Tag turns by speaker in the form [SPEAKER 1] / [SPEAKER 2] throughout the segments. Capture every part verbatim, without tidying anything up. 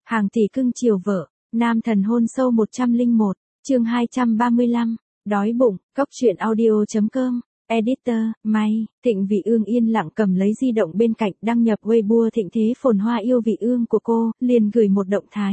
[SPEAKER 1] Hàng tỷ cưng chiều vợ, nam thần hôn sâu một trăm lẻ một, chương hai trăm ba mươi lăm, đói bụng, cóc truyện audio.com, editor, May, Thịnh Vị Ương yên lặng cầm lấy di động bên cạnh đăng nhập Weibo Thịnh Thế Phồn Hoa yêu Vị Ương của cô, liền gửi một động thái.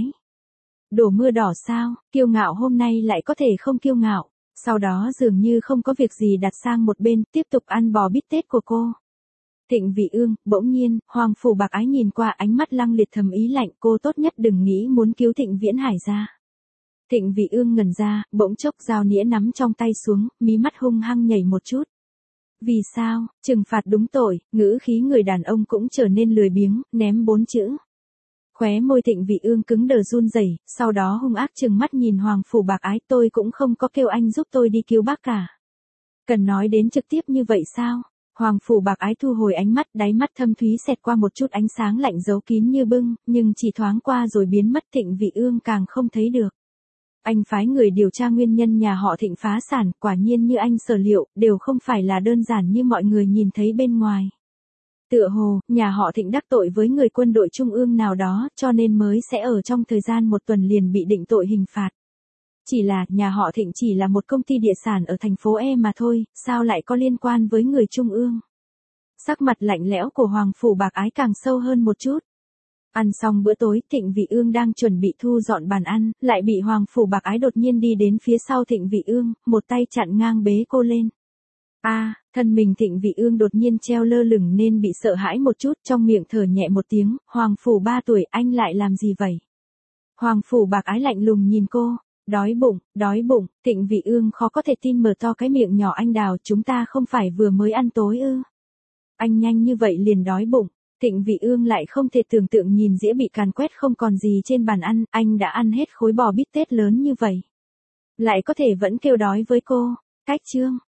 [SPEAKER 1] Đổ mưa đỏ sao, kiêu ngạo hôm nay lại có thể không kiêu ngạo, sau đó dường như không có việc gì đặt sang một bên, tiếp tục ăn bò bít tết của cô. Thịnh Vị Ương, bỗng nhiên, Hoàng Phủ Bạc Ái nhìn qua ánh mắt lăng liệt thầm ý lạnh, cô tốt nhất đừng nghĩ muốn cứu Thịnh Viễn Hải ra. Thịnh Vị Ương ngẩn ra, bỗng chốc dao nĩa nắm trong tay xuống, mí mắt hung hăng nhảy một chút. Vì sao, trừng phạt đúng tội, ngữ khí người đàn ông cũng trở nên lười biếng, ném bốn chữ. Khóe môi Thịnh Vị Ương cứng đờ run rẩy, sau đó hung ác trừng mắt nhìn Hoàng Phủ Bạc Ái, tôi cũng không có kêu anh giúp tôi đi cứu bác cả. Cần nói đến trực tiếp như vậy sao? Hoàng Phủ Bạc Ái thu hồi ánh mắt, đáy mắt thâm thúy xẹt qua một chút ánh sáng lạnh giấu kín như bưng, nhưng chỉ thoáng qua rồi biến mất. Thịnh Vị Ương càng không thấy được. Anh phái người điều tra nguyên nhân nhà họ Thịnh phá sản, quả nhiên như anh sở liệu, đều không phải là đơn giản như mọi người nhìn thấy bên ngoài. Tựa hồ, nhà họ Thịnh đắc tội với người quân đội trung ương nào đó, cho nên mới sẽ ở trong thời gian một tuần liền bị định tội hình phạt. Chỉ là, nhà họ Thịnh chỉ là một công ty địa sản ở thành phố E mà thôi, sao lại có liên quan với người trung ương? Sắc mặt lạnh lẽo của Hoàng Phủ Bạc Ái càng sâu hơn một chút. Ăn xong bữa tối, Thịnh Vị Ương đang chuẩn bị thu dọn bàn ăn, lại bị Hoàng Phủ Bạc Ái đột nhiên đi đến phía sau Thịnh Vị Ương, một tay chặn ngang bế cô lên. A, à, thân mình Thịnh Vị Ương đột nhiên treo lơ lửng nên bị sợ hãi một chút, trong miệng thở nhẹ một tiếng, Hoàng Phủ ba tuổi, anh lại làm gì vậy? Hoàng Phủ Bạc Ái lạnh lùng nhìn cô. Đói bụng, đói bụng, Thịnh Vị Ương khó có thể tin mở to cái miệng nhỏ, anh Đào, chúng ta không phải vừa mới ăn tối ư? Anh nhanh như vậy liền đói bụng. Thịnh Vị Ương lại không thể tưởng tượng nhìn dĩa bị càn quét không còn gì trên bàn ăn, anh đã ăn hết khối bò bít tết lớn như vậy. Lại có thể vẫn kêu đói với cô. Cách chương,